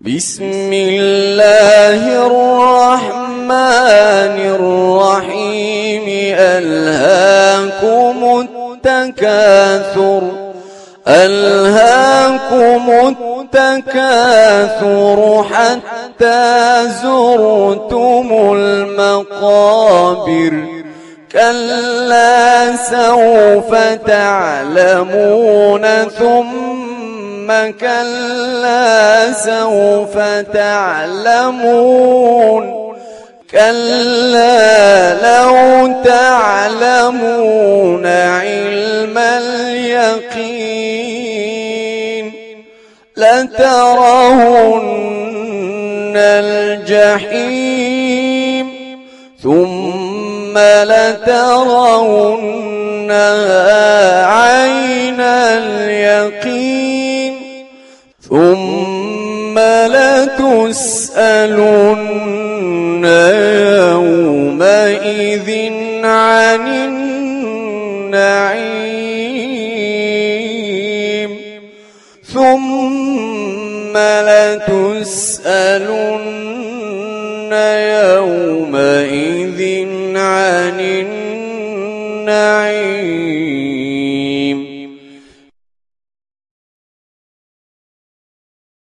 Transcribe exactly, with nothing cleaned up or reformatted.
بسم الله الرحمن الرحيم ألهاكم التكاثر ألهاكم التكاثر حتى زرتم المقابر كلا سوف تعلمون ثم كلا سوف تعلمون كلا لو تعلمون علم اليقين لترون الجحيم ثم لترونها عين اليقين ثم لتسألن يومئذ عن النعيم ثم لتسألن يومئذ عن النعيم